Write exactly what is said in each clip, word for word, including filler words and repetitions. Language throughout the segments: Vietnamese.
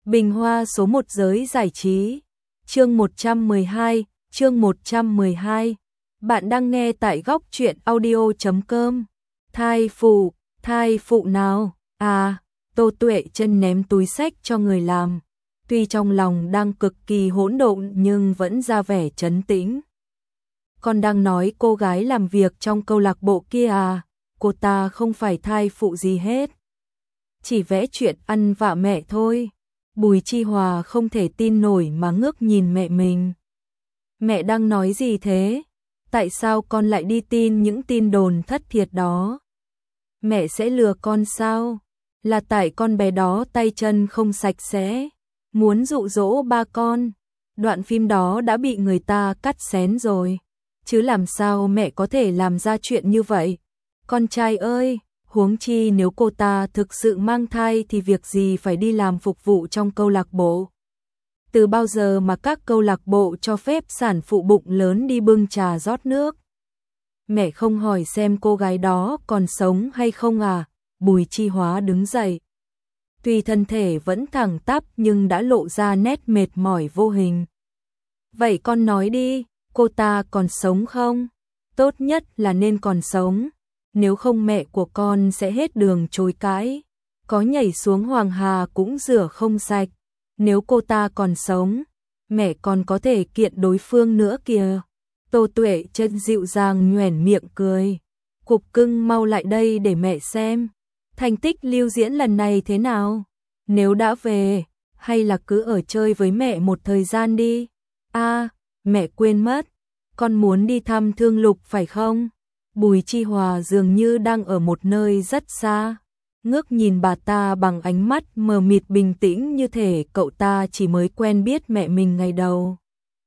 Bình hoa số một giới giải trí. Chương một trăm mười hai, chương một trăm mười hai. Bạn đang nghe tại góc truyện audio chấm com. Thai phụ, thai phụ nào? À, Tô Tuệ chân ném túi xách cho người làm. Tuy trong lòng đang cực kỳ hỗn độn nhưng vẫn ra vẻ trấn tĩnh. Con đang nói cô gái làm việc trong câu lạc bộ kia à? Cô ta không phải thai phụ gì hết. Chỉ vẽ chuyện ăn vạ mẹ thôi. Bùi Chi Hòa không thể tin nổi mà ngước nhìn mẹ mình. Mẹ đang nói gì thế? Tại sao con lại đi tin những tin đồn thất thiệt đó? Mẹ sẽ lừa con sao? Là tại con bé đó tay chân không sạch sẽ, muốn dụ dỗ ba con. Đoạn phim đó đã bị người ta cắt xén rồi. Chứ làm sao mẹ có thể làm ra chuyện như vậy? Con trai ơi! Huống chi nếu cô ta thực sự mang thai thì việc gì phải đi làm phục vụ trong câu lạc bộ. Từ bao giờ mà các câu lạc bộ cho phép sản phụ bụng lớn đi bưng trà rót nước? Mẹ không hỏi xem cô gái đó còn sống hay không à? Bùi Chi Hóa đứng dậy. Tuy thân thể vẫn thẳng tắp nhưng đã lộ ra nét mệt mỏi vô hình. Vậy con nói đi, cô ta còn sống không? Tốt nhất là nên còn sống. Nếu không mẹ của con sẽ hết đường chối cãi. Có nhảy xuống Hoàng Hà cũng rửa không sạch. Nếu cô ta còn sống, mẹ còn có thể kiện đối phương nữa kìa. Tô Tuệ chân dịu dàng nhoẻn miệng cười. Cục cưng mau lại đây để mẹ xem. Thành tích lưu diễn lần này thế nào? Nếu đã về, hay là cứ ở chơi với mẹ một thời gian đi? À, mẹ quên mất. Con muốn đi thăm Thương Lục phải không? Bùi Chi Hòa dường như đang ở một nơi rất xa, ngước nhìn bà ta bằng ánh mắt mờ mịt bình tĩnh như thể cậu ta chỉ mới quen biết mẹ mình ngày đầu.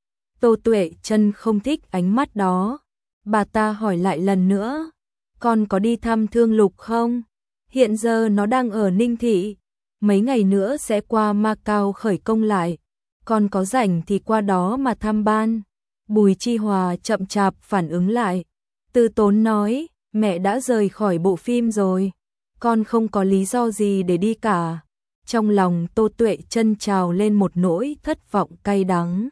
Tô Tuệ chân không thích ánh mắt đó. Bà ta hỏi lại lần nữa, con có đi thăm Thương Lục không? Hiện giờ nó đang ở Ninh Thị, mấy ngày nữa sẽ qua Macau khởi công lại. Con có rảnh thì qua đó mà thăm ban. Bùi Chi Hòa chậm chạp phản ứng lại. Từ tốn nói, mẹ đã rời khỏi bộ phim rồi, con không có lý do gì để đi cả. Trong lòng Tô Tuệ chân trào lên một nỗi thất vọng cay đắng.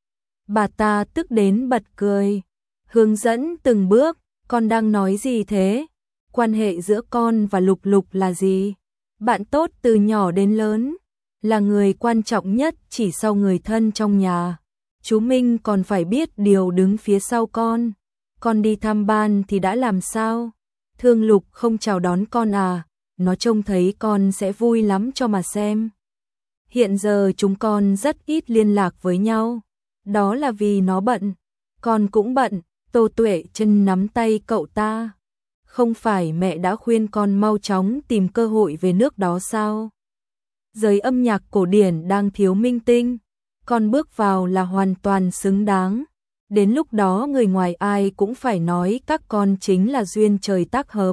Bà ta tức đến bật cười, hướng dẫn từng bước, con đang nói gì thế? Quan hệ giữa con và Lục Lục là gì? Bạn tốt từ nhỏ đến lớn, là người quan trọng nhất chỉ sau người thân trong nhà. Chú Minh còn phải biết điều đứng phía sau con. Con đi thăm ban thì đã làm sao? Thương Lục không chào đón con à? Nó trông thấy con sẽ vui lắm cho mà xem. Hiện giờ chúng con rất ít liên lạc với nhau. Đó là vì nó bận. Con cũng bận. Tô Tuệ chân nắm tay cậu ta. Không phải mẹ đã khuyên con mau chóng tìm cơ hội về nước đó sao? Giới âm nhạc cổ điển đang thiếu minh tinh. Con bước vào là hoàn toàn xứng đáng. Đến lúc đó người ngoài ai cũng phải nói các con chính là duyên trời tác hợp.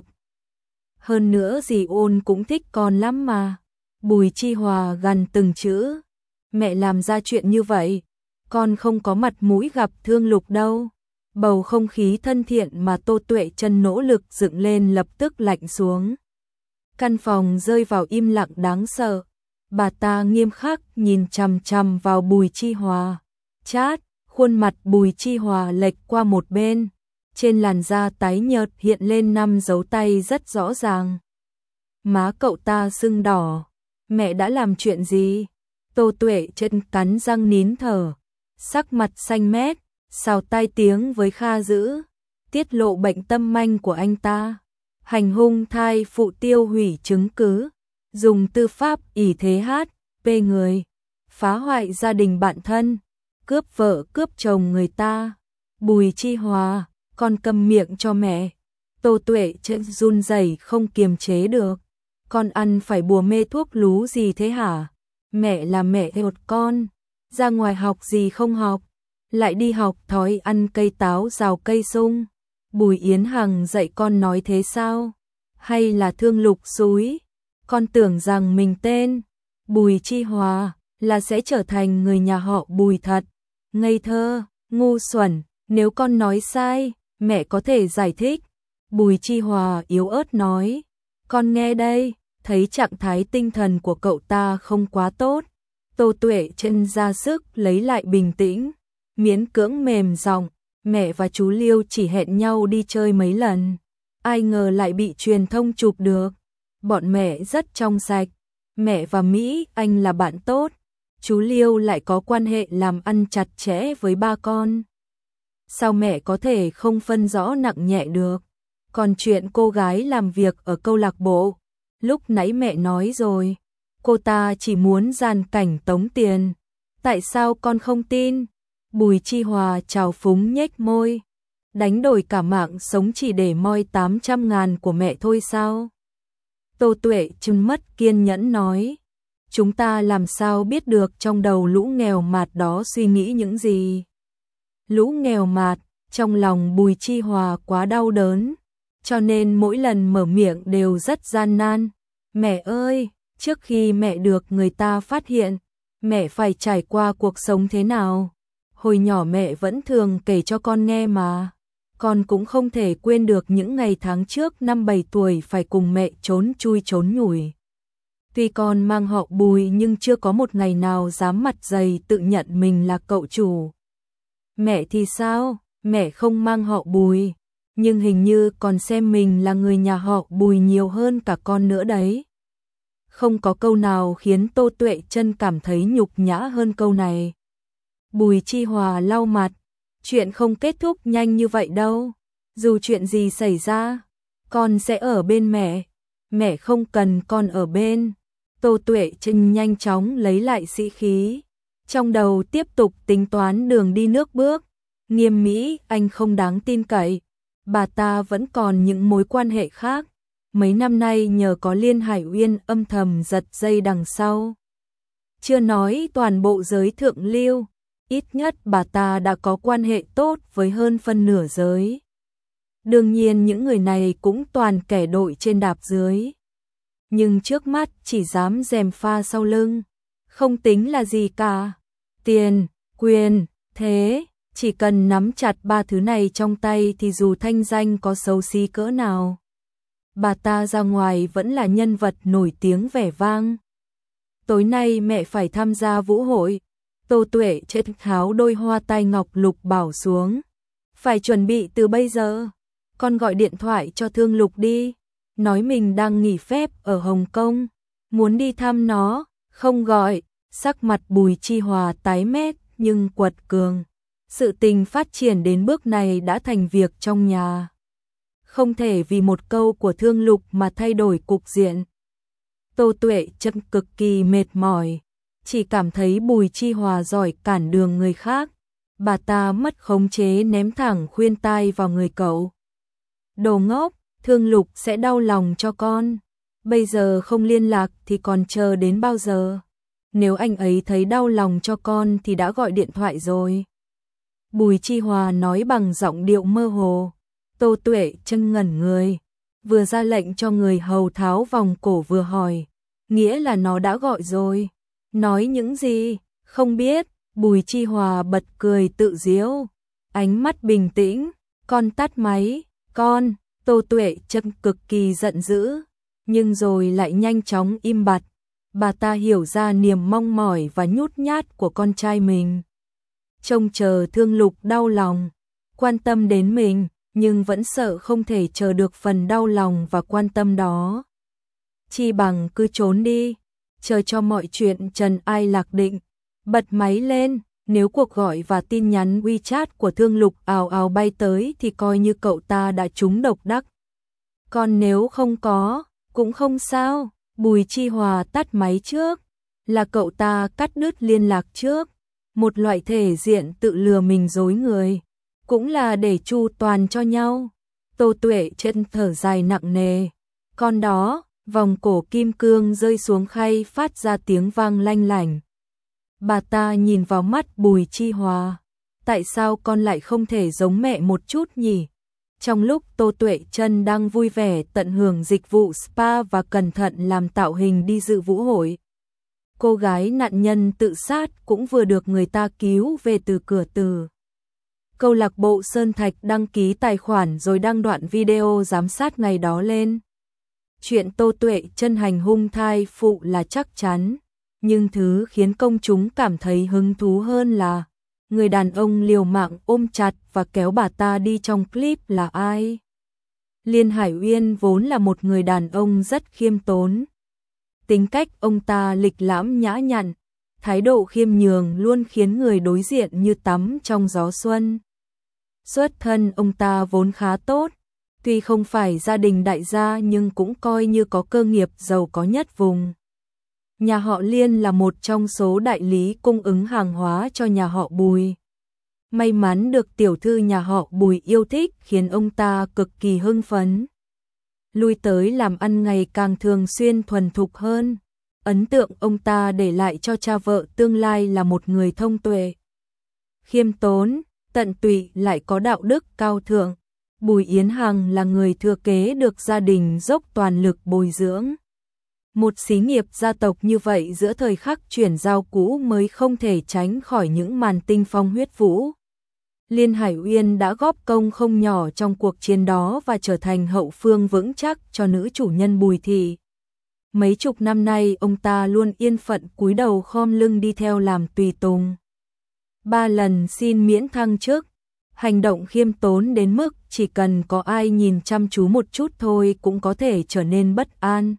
Hơn nữa dì Ôn cũng thích con lắm mà. Bùi Chi Hòa gằn từng chữ. Mẹ làm ra chuyện như vậy, con không có mặt mũi gặp Thương Lục đâu. Bầu không khí thân thiện mà Tô Tuệ chân nỗ lực dựng lên lập tức lạnh xuống. Căn phòng rơi vào im lặng đáng sợ. Bà ta nghiêm khắc nhìn chằm chằm vào Bùi Chi Hòa. Chát! Khuôn mặt Bùi Chi Hòa lệch qua một bên, trên làn da tái nhợt hiện lên năm dấu tay rất rõ ràng. Má cậu ta sưng đỏ. Mẹ đã làm chuyện gì? Tô Tuệ chân cắn răng nín thở, sắc mặt xanh mét, xào tai tiếng với Kha Dữ, tiết lộ bệnh tâm manh của anh ta, hành hung thai phụ, tiêu hủy chứng cứ, dùng tư pháp ỷ thế hát pê người, phá hoại gia đình bạn thân, cướp vợ cướp chồng người ta. Bùi Chi Hòa, con câm miệng cho mẹ. Tô Tuệ chân run rẩy không kiềm chế được. Con ăn phải bùa mê thuốc lú gì thế hả? Mẹ là mẹ hột con, ra ngoài học gì không học, lại đi học thói ăn cây táo rào cây sung. Bùi Yến Hằng dạy con nói thế sao? Hay là Thương Lục xúi? Con tưởng rằng mình tên Bùi Chi Hòa là sẽ trở thành người nhà họ Bùi thật. Ngây thơ, ngu xuẩn, nếu con nói sai, mẹ có thể giải thích. Bùi Chi Hòa yếu ớt nói, con nghe đây. Thấy trạng thái tinh thần của cậu ta không quá tốt, Tô Tuệ chân ra sức lấy lại bình tĩnh, miễn cưỡng mềm giọng, mẹ và chú Liêu chỉ hẹn nhau đi chơi mấy lần, ai ngờ lại bị truyền thông chụp được. Bọn mẹ rất trong sạch, mẹ và Mỹ Anh là bạn tốt, chú Liêu lại có quan hệ làm ăn chặt chẽ với ba con. Sao mẹ có thể không phân rõ nặng nhẹ được? Còn chuyện cô gái làm việc ở câu lạc bộ, lúc nãy mẹ nói rồi, cô ta chỉ muốn gian cảnh tống tiền. Tại sao con không tin? Bùi Chi Hòa trào phúng nhếch môi. Đánh đổi cả mạng sống chỉ để moi tám trăm ngàn của mẹ thôi sao? Tô Tuệ chừng mất kiên nhẫn nói. Chúng ta làm sao biết được trong đầu lũ nghèo mạt đó suy nghĩ những gì? Lũ nghèo mạt, trong lòng Bùi Chi Hòa quá đau đớn, cho nên mỗi lần mở miệng đều rất gian nan. Mẹ ơi, trước khi mẹ được người ta phát hiện, mẹ phải trải qua cuộc sống thế nào? Hồi nhỏ mẹ vẫn thường kể cho con nghe mà. Con cũng không thể quên được những ngày tháng trước năm bảy tuổi phải cùng mẹ trốn chui trốn nhủi. Tuy con mang họ Bùi nhưng chưa có một ngày nào dám mặt dày tự nhận mình là cậu chủ. Mẹ thì sao? Mẹ không mang họ Bùi, nhưng hình như còn xem mình là người nhà họ Bùi nhiều hơn cả con nữa đấy. Không có câu nào khiến Tô Tuệ Chân cảm thấy nhục nhã hơn câu này. Bùi Chi Hòa lau mặt, chuyện không kết thúc nhanh như vậy đâu. Dù chuyện gì xảy ra, con sẽ ở bên mẹ. Mẹ không cần con ở bên. Tô Tuệ Chân nhanh chóng lấy lại sĩ khí. Trong đầu tiếp tục tính toán đường đi nước bước. Nghiêm Mỹ Anh không đáng tin cậy. Bà ta vẫn còn những mối quan hệ khác. Mấy năm nay nhờ có Liên Hải Uyên âm thầm giật dây đằng sau. Chưa nói toàn bộ giới thượng lưu, ít nhất bà ta đã có quan hệ tốt với hơn phân nửa giới. Đương nhiên những người này cũng toàn kẻ đội trên đạp dưới. Nhưng trước mắt chỉ dám gièm pha sau lưng, không tính là gì cả. Tiền, quyền, thế, chỉ cần nắm chặt ba thứ này trong tay thì dù thanh danh có xấu xí cỡ nào, bà ta ra ngoài vẫn là nhân vật nổi tiếng vẻ vang. Tối nay mẹ phải tham gia vũ hội. Tô Tuệ chết tháo đôi hoa tai ngọc lục bảo xuống. Phải chuẩn bị từ bây giờ. Con gọi điện thoại cho Thương Lục đi. Nói mình đang nghỉ phép ở Hồng Kông. Muốn đi thăm nó. Không gọi. Sắc mặt Bùi Chi Hòa tái mét nhưng quật cường. Sự tình phát triển đến bước này đã thành việc trong nhà. Không thể vì một câu của Thương Lục mà thay đổi cục diện. Tô Tuệ Chân cực kỳ mệt mỏi. Chỉ cảm thấy Bùi Chi Hòa giỏi cản đường người khác. Bà ta mất khống chế ném thẳng khuyên tai vào người cậu. Đồ ngốc, Thương Lục sẽ đau lòng cho con. Bây giờ không liên lạc thì còn chờ đến bao giờ? Nếu anh ấy thấy đau lòng cho con thì đã gọi điện thoại rồi. Bùi Chi Hòa nói bằng giọng điệu mơ hồ. Tô Tuệ Chân ngẩn người. Vừa ra lệnh cho người hầu tháo vòng cổ vừa hỏi. Nghĩa là nó đã gọi rồi. Nói những gì? Không biết. Bùi Chi Hòa bật cười tự giễu. Ánh mắt bình tĩnh. Con tắt máy. Con. Tô Tuệ Chân cực kỳ giận dữ. Nhưng rồi lại nhanh chóng im bặt. Bà ta hiểu ra niềm mong mỏi và nhút nhát của con trai mình. Trông chờ Thương Lục đau lòng. Quan tâm đến mình. Nhưng vẫn sợ không thể chờ được phần đau lòng và quan tâm đó. Chi bằng cứ trốn đi. Chờ cho mọi chuyện trần ai lạc định. Bật máy lên. Nếu cuộc gọi và tin nhắn WeChat của Thương Lục ào ào bay tới thì coi như cậu ta đã trúng độc đắc. Còn nếu không có, cũng không sao. Bùi Chi Hòa tắt máy trước. Là cậu ta cắt đứt liên lạc trước. Một loại thể diện tự lừa mình dối người. Cũng là để chu toàn cho nhau. Tô Tuệ Chân thở dài nặng nề. Con đó, vòng cổ kim cương rơi xuống khay phát ra tiếng vang lanh lảnh. Bà ta nhìn vào mắt Bùi Chi Hòa. Tại sao con lại không thể giống mẹ một chút nhỉ? Trong lúc Tô Tuệ Chân đang vui vẻ tận hưởng dịch vụ spa và cẩn thận làm tạo hình đi dự vũ hội, cô gái nạn nhân tự sát cũng vừa được người ta cứu về từ cửa tử. Câu lạc bộ Sơn Thạch đăng ký tài khoản rồi đăng đoạn video giám sát ngày đó lên. Chuyện Tô Tuệ Chân hành hung thai phụ là chắc chắn, Nhưng thứ khiến công chúng cảm thấy hứng thú hơn là người đàn ông liều mạng ôm chặt và kéo bà ta đi trong clip là ai. Liên Hải Uyên vốn là một người đàn ông rất khiêm tốn. Tính cách ông ta lịch lãm nhã nhặn, thái độ khiêm nhường luôn khiến người đối diện như tắm trong gió xuân. Xuất thân ông ta vốn khá tốt, tuy không phải gia đình đại gia nhưng cũng coi như có cơ nghiệp giàu có nhất vùng. Nhà họ Liên là một trong số đại lý cung ứng hàng hóa cho nhà họ Bùi. May mắn được tiểu thư nhà họ Bùi yêu thích khiến ông ta cực kỳ hưng phấn. Lui tới làm ăn ngày càng thường xuyên thuần thục hơn. Ấn tượng ông ta để lại cho cha vợ tương lai là một người thông tuệ, khiêm tốn, tận tụy lại có đạo đức cao thượng. Bùi Yến Hằng là người thừa kế được gia đình dốc toàn lực bồi dưỡng. Một xí nghiệp gia tộc như vậy giữa thời khắc chuyển giao cũ mới không thể tránh khỏi những màn tinh phong huyết vũ. Liên Hải Uyên đã góp công không nhỏ trong cuộc chiến đó và trở thành hậu phương vững chắc cho nữ chủ nhân Bùi Thị. Mấy chục năm nay ông ta luôn yên phận cúi đầu khom lưng đi theo làm tùy tùng. Ba lần xin miễn thăng chức, hành động khiêm tốn đến mức chỉ cần có ai nhìn chăm chú một chút thôi cũng có thể trở nên bất an.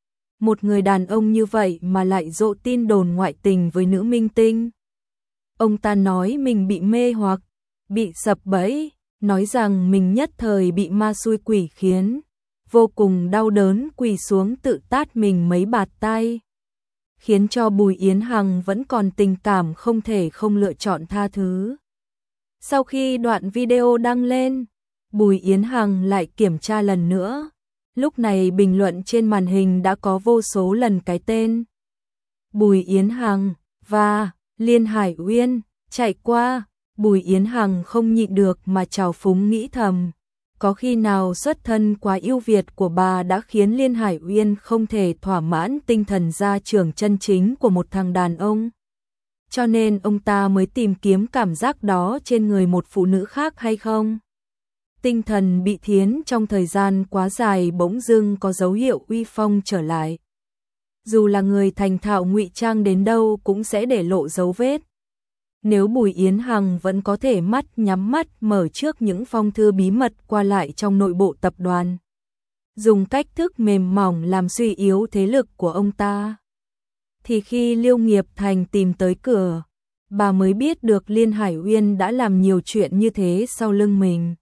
Một người đàn ông như vậy mà lại rộ tin đồn ngoại tình với nữ minh tinh. Ông ta nói mình bị mê hoặc, bị sập bẫy, nói rằng mình nhất thời bị ma xui quỷ khiến, vô cùng đau đớn quỳ xuống tự tát mình mấy bạt tay, khiến cho Bùi Yến Hằng vẫn còn tình cảm không thể không lựa chọn tha thứ. Sau khi đoạn video đăng lên, Bùi Yến Hằng lại kiểm tra lần nữa. Lúc này bình luận trên màn hình đã có vô số lần cái tên Bùi Yến Hằng và Liên Hải Uyên chạy qua. Bùi Yến Hằng không nhịn được mà trào phúng nghĩ thầm, có khi nào xuất thân quá ưu việt của bà đã khiến Liên Hải Uyên không thể thỏa mãn tinh thần gia trưởng chân chính của một thằng đàn ông, cho nên ông ta mới tìm kiếm cảm giác đó trên người một phụ nữ khác hay không? Tinh thần bị thiến trong thời gian quá dài bỗng dưng có dấu hiệu uy phong trở lại. Dù là người thành thạo ngụy trang đến đâu cũng sẽ để lộ dấu vết. Nếu Bùi Yến Hằng vẫn có thể mắt nhắm mắt mở trước những phong thư bí mật qua lại trong nội bộ tập đoàn, dùng cách thức mềm mỏng làm suy yếu thế lực của ông ta, thì khi Liêu Nghiệp Thành tìm tới cửa, bà mới biết được Liên Hải Uyên đã làm nhiều chuyện như thế sau lưng mình,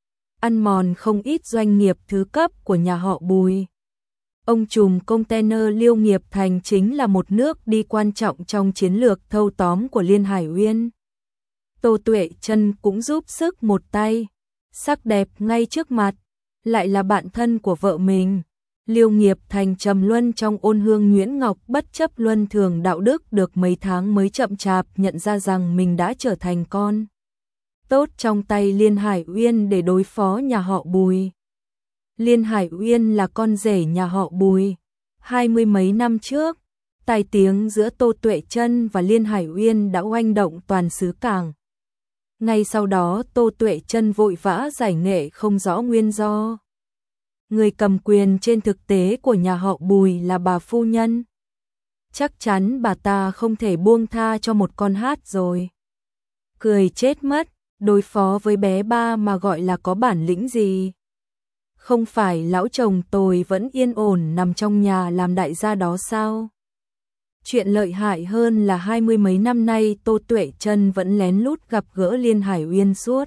ăn mòn không ít doanh nghiệp thứ cấp của nhà họ Bùi. Ông trùm container Liêu Nghiệp Thành chính là một nước đi quan trọng trong chiến lược thâu tóm của Liên Hải Uyên. Tô Tuệ Chân cũng giúp sức một tay, sắc đẹp ngay trước mặt, lại là bạn thân của vợ mình. Liêu Nghiệp Thành trầm luân trong ôn hương nhuyễn ngọc, bất chấp luân thường đạo đức được mấy tháng mới chậm chạp nhận ra rằng mình đã trở thành con tốt trong tay Liên Hải Uyên để đối phó nhà họ Bùi. Liên Hải Uyên là con rể nhà họ Bùi. Hai mươi mấy năm trước, tai tiếng giữa Tô Tuệ Chân và Liên Hải Uyên đã oanh động toàn xứ Cảng. Ngay sau đó Tô Tuệ Chân vội vã giải nghệ không rõ nguyên do. Người cầm quyền trên thực tế của nhà họ Bùi là bà phu nhân. Chắc chắn bà ta không thể buông tha cho một con hát rồi. Cười chết mất, đối phó với bé ba mà gọi là có bản lĩnh gì. Không phải lão chồng tôi vẫn yên ổn nằm trong nhà làm đại gia đó sao? Chuyện lợi hại hơn là hai mươi mấy năm nay Tô Tuệ Chân vẫn lén lút gặp gỡ Liên Hải Uyên suốt.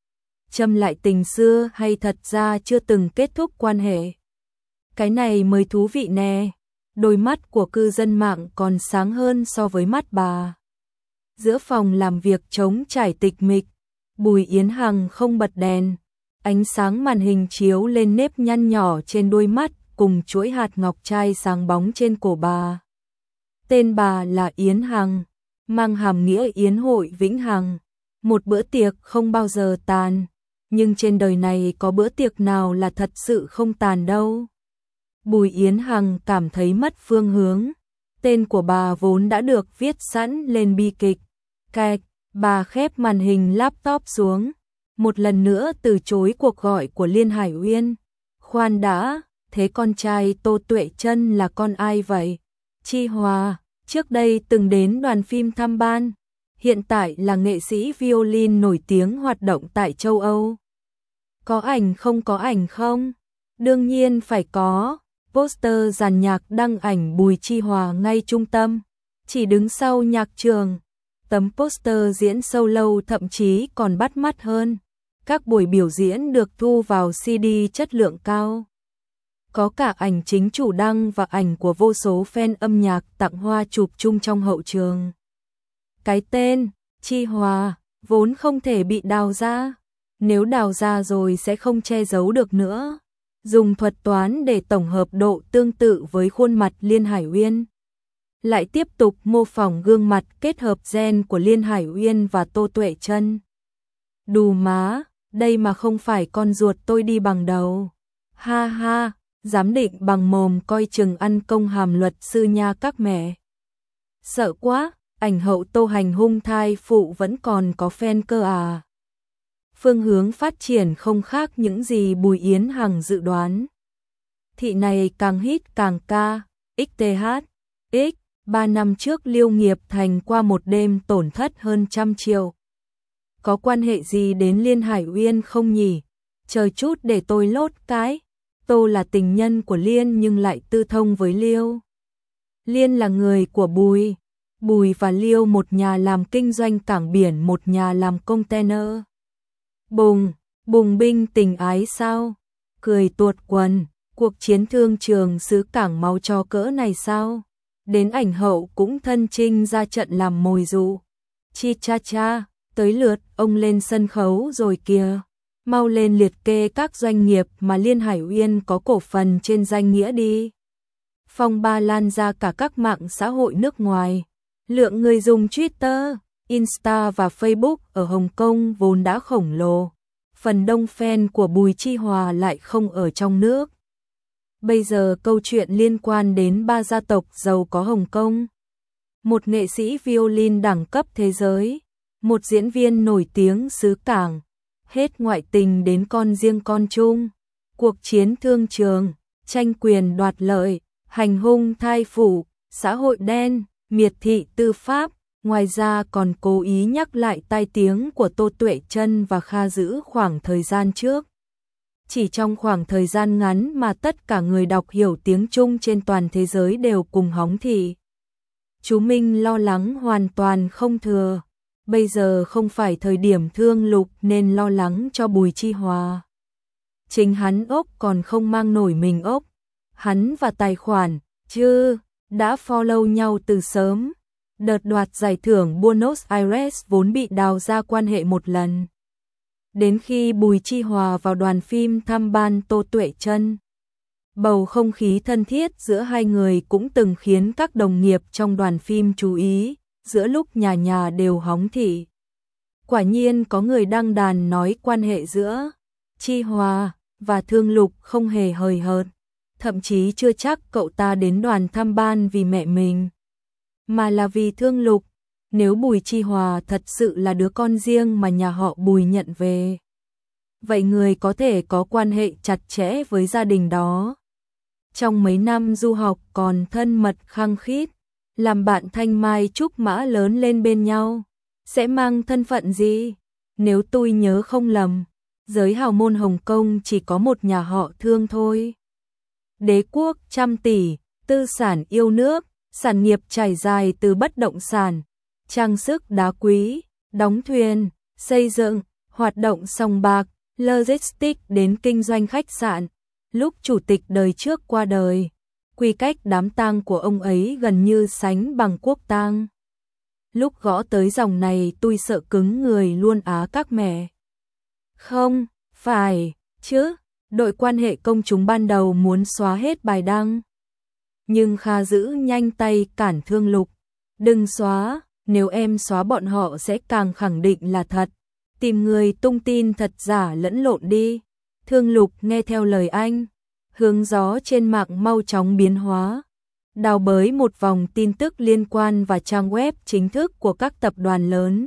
Châm lại tình xưa hay thật ra chưa từng kết thúc quan hệ? Cái này mới thú vị nè. Đôi mắt của cư dân mạng còn sáng hơn so với mắt bà. Giữa phòng làm việc trống trải tịch mịch, Bùi Yến Hằng không bật đèn. Ánh sáng màn hình chiếu lên nếp nhăn nhỏ trên đôi mắt cùng chuỗi hạt ngọc trai sáng bóng trên cổ bà. Tên bà là Yến Hằng, mang hàm nghĩa Yến hội vĩnh hằng. Một bữa tiệc không bao giờ tàn, nhưng trên đời này có bữa tiệc nào là thật sự không tàn đâu. Bùi Yến Hằng cảm thấy mất phương hướng. Tên của bà vốn đã được viết sẵn lên bi kịch. Cạch, bà khép màn hình laptop xuống. Một lần nữa từ chối cuộc gọi của Liên Hải Uyên. Khoan đã, thế con trai Tô Tuệ Chân là con ai vậy? Chi Hòa, Trước đây từng đến đoàn phim thăm ban, hiện tại là nghệ sĩ violin nổi tiếng hoạt động tại châu Âu. Có ảnh không có ảnh không? Đương nhiên phải có. Poster dàn nhạc đăng ảnh Bùi Chi Hòa ngay trung tâm, chỉ đứng sau nhạc trường. Tấm poster diễn solo thậm chí còn bắt mắt hơn. Các buổi biểu diễn được thu vào xê đê chất lượng cao. Có cả ảnh chính chủ đăng và ảnh của vô số fan âm nhạc tặng hoa chụp chung trong hậu trường. Cái tên, Chi Hòa, vốn không thể bị đào ra. Nếu đào ra rồi sẽ không che giấu được nữa. Dùng thuật toán để tổng hợp độ tương tự với khuôn mặt Liên Hải Uyên. Lại tiếp tục mô phỏng gương mặt kết hợp gen của Liên Hải Uyên và Tô Tuệ Trân. Đù má, đây mà không phải con ruột tôi đi bằng đầu. Ha ha, giám định bằng mồm coi chừng ăn công hàm luật sư nha các mẹ. Sợ quá, ảnh hậu Tô hành hung thai phụ vẫn còn có fan cơ à. Phương hướng phát triển không khác những gì Bùi Yến Hằng dự đoán. Thị này càng hit càng ca, ích tê hát, x, ba năm trước Liêu Nghiệp Thành qua một đêm tổn thất hơn trăm triệu. Có quan hệ gì đến Liên Hải Uyên không nhỉ? Chờ chút để tôi lốt cái. Tô là tình nhân của Liên nhưng lại tư thông với Liêu. Liên là người của Bùi. Bùi và Liêu một nhà làm kinh doanh cảng biển, một nhà làm container. Bùng, bùng binh tình ái sao? Cười tuột quần, cuộc chiến thương trường xứ cảng máu cho cỡ này sao? Đến ảnh hậu cũng thân trinh ra trận làm mồi dụ. Chi cha cha, tới lượt ông lên sân khấu rồi kìa. Mau lên liệt kê các doanh nghiệp mà Liên Hải Uyên có cổ phần trên danh nghĩa đi. Phong ba lan ra cả các mạng xã hội nước ngoài. Lượng người dùng Twitter, Insta và Facebook ở Hồng Kông vốn đã khổng lồ. Phần đông fan của Bùi Chi Hòa lại không ở trong nước. Bây giờ câu chuyện liên quan đến ba gia tộc giàu có Hồng Kông. Một nghệ sĩ violin đẳng cấp thế giới, một diễn viên nổi tiếng xứ cảng, hết ngoại tình đến con riêng con chung. Cuộc chiến thương trường, tranh quyền đoạt lợi, hành hung thai phụ, xã hội đen, miệt thị tư pháp. Ngoài ra còn cố ý nhắc lại tai tiếng của Tô Tuệ Trân và Kha Dữ khoảng thời gian trước. Chỉ trong khoảng thời gian ngắn mà tất cả người đọc hiểu tiếng Trung trên toàn thế giới đều cùng hóng thị. Chú Minh lo lắng hoàn toàn không thừa. Bây giờ không phải thời điểm thương lục nên lo lắng cho Bùi Chi Hòa. Chính hắn ốc còn không mang nổi mình ốc. Hắn và tài khoản, chứ, đã follow nhau từ sớm. Đợt đoạt giải thưởng Buenos Aires vốn bị đào ra quan hệ một lần. Đến khi Bùi Chi Hòa vào đoàn phim thăm ban Tô Tuệ Trân, bầu không khí thân thiết giữa hai người cũng từng khiến các đồng nghiệp trong đoàn phim chú ý, giữa lúc nhà nhà đều hóng thị. Quả nhiên có người đăng đàn nói quan hệ giữa Chi Hòa và Thương Lục không hề hời hợt, thậm chí chưa chắc cậu ta đến đoàn thăm ban vì mẹ mình, mà là vì Thương Lục. Nếu Bùi Chi Hòa thật sự là đứa con riêng mà nhà họ Bùi nhận về, vậy người có thể có quan hệ chặt chẽ với gia đình đó. Trong mấy năm du học còn thân mật khăng khít, làm bạn thanh mai trúc mã lớn lên bên nhau. Sẽ mang thân phận gì? Nếu tôi nhớ không lầm, giới hào môn Hồng Kông chỉ có một nhà họ Thương thôi. Đế quốc trăm tỷ, tư sản yêu nước, sản nghiệp trải dài từ bất động sản, trang sức đá quý, đóng thuyền, xây dựng, hoạt động sòng bạc, logistics đến kinh doanh khách sạn. Lúc chủ tịch đời trước qua đời, quy cách đám tang của ông ấy gần như sánh bằng quốc tang. Lúc gõ tới dòng này tôi sợ cứng người luôn á các mẹ. Không, phải, chứ, đội quan hệ công chúng ban đầu muốn xóa hết bài đăng. Nhưng Kha Dữ nhanh tay cản Thương Lục. Đừng xóa, nếu em xóa bọn họ sẽ càng khẳng định là thật. Tìm người tung tin thật giả lẫn lộn đi. Thương Lục nghe theo lời anh. Hướng gió trên mạng mau chóng biến hóa. Đào bới một vòng tin tức liên quan và trang web chính thức của các tập đoàn lớn.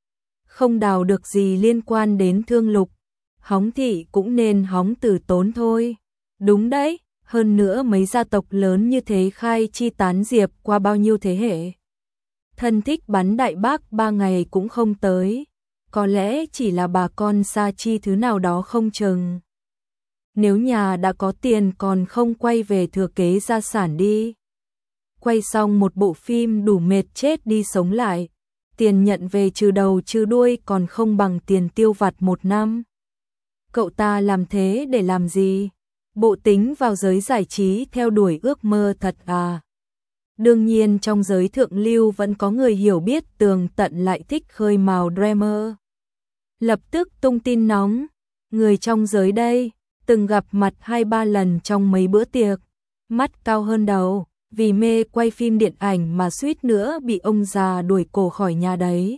Không đào được gì liên quan đến Thương Lục. Hóng thị cũng nên hóng từ tốn thôi. Đúng đấy, Hơn nữa mấy gia tộc lớn như thế khai chi tán diệp qua bao nhiêu thế hệ. Thân thích bắn đại bác ba ngày cũng không tới, có lẽ chỉ là bà con xa chi thứ nào đó không chừng. Nếu nhà đã có tiền còn không quay về thừa kế gia sản đi. Quay xong một bộ phim đủ mệt chết đi sống lại, tiền nhận về trừ đầu trừ đuôi còn không bằng tiền tiêu vặt một năm. Cậu ta làm thế để làm gì? Bộ tính vào giới giải trí theo đuổi ước mơ thật à? Đương nhiên trong giới thượng lưu vẫn có người hiểu biết tường tận lại thích khơi mào drama. Lập tức tung tin nóng, người trong giới đây, từng gặp mặt hai ba lần trong mấy bữa tiệc, mắt cao hơn đầu, vì mê quay phim điện ảnh mà suýt nữa bị ông già đuổi cổ khỏi nhà đấy.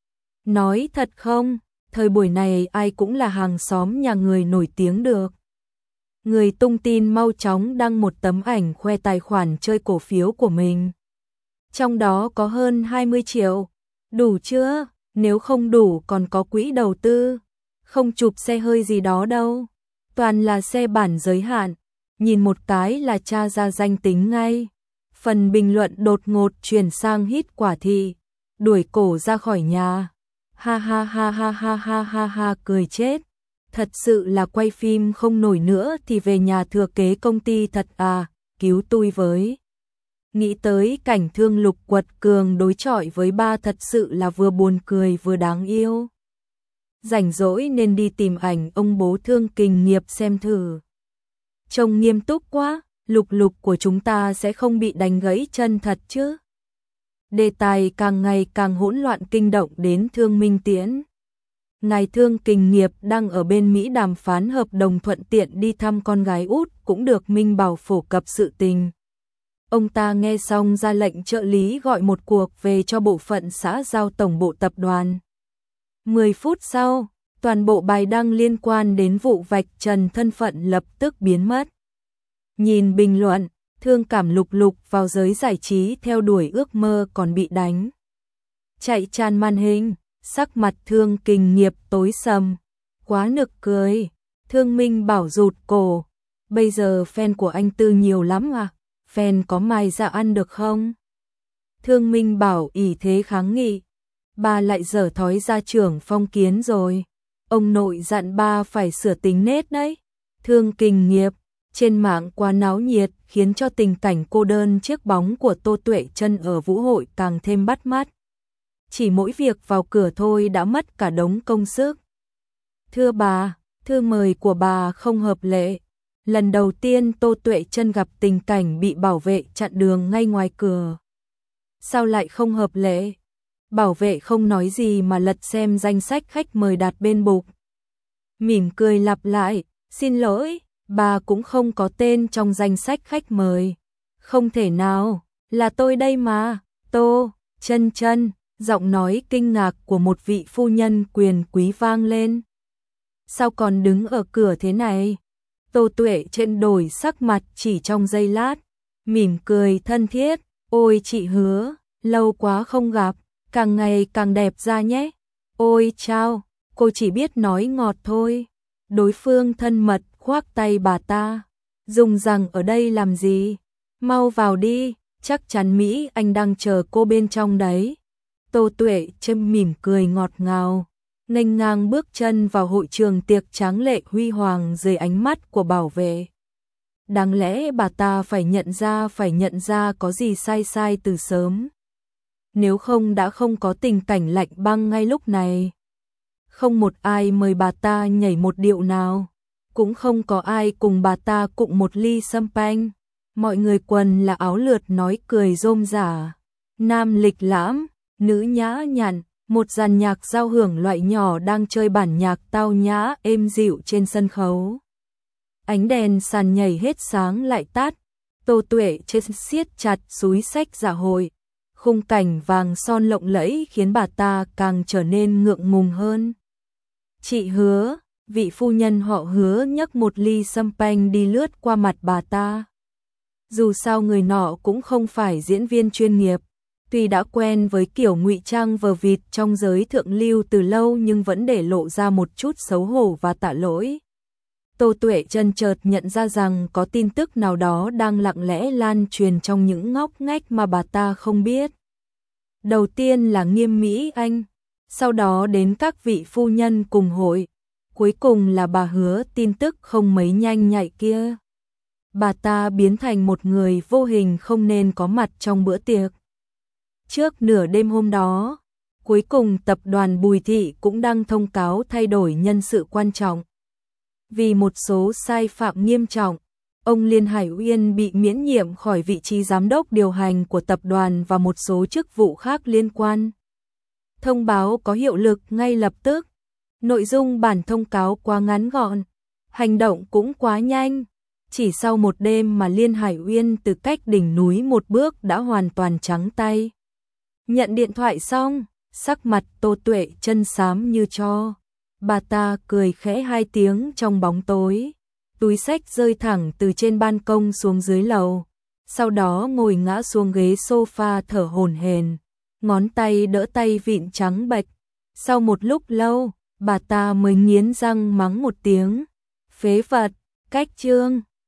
Nói thật không, thời buổi này ai cũng là hàng xóm nhà người nổi tiếng được. Người tung tin mau chóng đăng một tấm ảnh khoe tài khoản chơi cổ phiếu của mình. Trong đó có hơn hai mươi triệu. Đủ chưa? Nếu không đủ còn có quỹ đầu tư. Không chụp xe hơi gì đó đâu. Toàn là xe bản giới hạn. Nhìn một cái là tra ra danh tính ngay. Phần bình luận đột ngột chuyển sang hít quả thị. Đuổi cổ ra khỏi nhà. Ha ha ha ha ha ha ha ha cười chết. Thật sự là quay phim không nổi nữa thì về nhà thừa kế công ty thật à, cứu tôi với. Nghĩ tới cảnh Thương Lục quật cường đối chọi với ba thật sự là vừa buồn cười vừa đáng yêu. Rảnh rỗi nên đi tìm ảnh ông bố Thương Kình Nghiệp xem thử. Trông nghiêm túc quá, Lục Lục của chúng ta sẽ không bị đánh gãy chân thật chứ. Đề tài càng ngày càng hỗn loạn kinh động đến Thương Minh Tiễn. Ngài Thương Kình Nghiệp đang ở bên Mỹ đàm phán hợp đồng thuận tiện đi thăm con gái út cũng được Minh Bảo phổ cập sự tình. Ông ta nghe xong ra lệnh trợ lý gọi một cuộc về cho bộ phận xã giao tổng bộ tập đoàn. mười phút sau, toàn bộ bài đăng liên quan đến vụ vạch trần thân phận lập tức biến mất. Nhìn bình luận, thương cảm Lục Lục vào giới giải trí theo đuổi ước mơ còn bị đánh. Chạy tràn màn hình. Sắc mặt Thương Kình Nghiệp tối sầm, quá nực cười. Thương Minh Bảo rụt cổ, bây giờ fan của anh Tư nhiều lắm à, fan có mai ra ăn được không? Thương Minh Bảo ỷ thế kháng nghị, ba lại dở thói gia trưởng phong kiến rồi, ông nội dặn ba phải sửa tính nết đấy. Thương Kình Nghiệp, trên mạng quá náo nhiệt khiến cho tình cảnh cô đơn chiếc bóng của Tô Tuệ Chân ở vũ hội càng thêm bắt mắt. Chỉ mỗi việc vào cửa thôi đã mất cả đống công sức. Thưa bà, thư mời của bà không hợp lệ. Lần đầu tiên Tô Tuệ Chân gặp tình cảnh bị bảo vệ chặn đường ngay ngoài cửa. Sao lại không hợp lệ? Bảo vệ không nói gì mà lật xem danh sách khách mời đặt bên bục. Mỉm cười lặp lại, xin lỗi, bà cũng không có tên trong danh sách khách mời. Không thể nào, là tôi đây mà, Tô Chân Chân. Giọng nói kinh ngạc của một vị phu nhân quyền quý vang lên. Sao còn đứng ở cửa thế này? Tô Tuệ Chân đổi sắc mặt chỉ trong giây lát, mỉm cười thân thiết, ôi chị Hứa, lâu quá không gặp, càng ngày càng đẹp ra nhé. Ôi chao, cô chỉ biết nói ngọt thôi. Đối phương thân mật khoác tay bà ta, dùng rằng ở đây làm gì? Mau vào đi, chắc chắn Mỹ Anh đang chờ cô bên trong đấy. Tô Tuệ Chân mỉm cười ngọt ngào, nghênh ngang bước chân vào hội trường tiệc tráng lệ huy hoàng dưới ánh mắt của bảo vệ. Đáng lẽ bà ta phải nhận ra phải nhận ra có gì sai sai từ sớm. Nếu không đã không có tình cảnh lạnh băng ngay lúc này. Không một ai mời bà ta nhảy một điệu nào, cũng không có ai cùng bà ta cụng một ly champagne. Mọi người quần là áo lượt nói cười rôm rả, nam lịch lãm, nữ nhã nhặn, một dàn nhạc giao hưởng loại nhỏ đang chơi bản nhạc tao nhã êm dịu trên sân khấu. Ánh đèn sàn nhảy hết sáng lại tắt, Tô Tuệ Chân siết chặt súi xách dạ hội. Khung cảnh vàng son lộng lẫy khiến bà ta càng trở nên ngượng ngùng hơn. Chị Hứa, vị phu nhân họ Hứa nhấc một ly champagne đi lướt qua mặt bà ta. Dù sao người nọ cũng không phải diễn viên chuyên nghiệp. Tuy đã quen với kiểu ngụy trang vờ vịt trong giới thượng lưu từ lâu nhưng vẫn để lộ ra một chút xấu hổ và tạ lỗi. Tô Tuệ Chân chợt nhận ra rằng có tin tức nào đó đang lặng lẽ lan truyền trong những ngóc ngách mà bà ta không biết. Đầu tiên là Nghiêm Mỹ Anh, sau đó đến các vị phu nhân cùng hội, cuối cùng là bà Hứa tin tức không mấy nhanh nhạy kia. Bà ta biến thành một người vô hình không nên có mặt trong bữa tiệc. Trước nửa đêm hôm đó, cuối cùng tập đoàn Bùi Thị cũng đăng thông cáo thay đổi nhân sự quan trọng. Vì một số sai phạm nghiêm trọng, ông Liên Hải Uyên bị miễn nhiệm khỏi vị trí giám đốc điều hành của tập đoàn và một số chức vụ khác liên quan. Thông báo có hiệu lực ngay lập tức. Nội dung bản thông cáo quá ngắn gọn, hành động cũng quá nhanh. Chỉ sau một đêm mà Liên Hải Uyên từ cách đỉnh núi một bước đã hoàn toàn trắng tay. Nhận điện thoại xong, sắc mặt Tô Tuệ Chân xám như tro. Bà ta cười khẽ hai tiếng trong bóng tối, túi xách rơi thẳng từ trên ban công xuống dưới lầu, sau đó ngồi ngã xuống ghế sofa thở hổn hển, ngón tay đỡ tay vịn trắng bệch. Sau một lúc lâu, bà ta mới nghiến răng mắng một tiếng, phế vật, cách chương.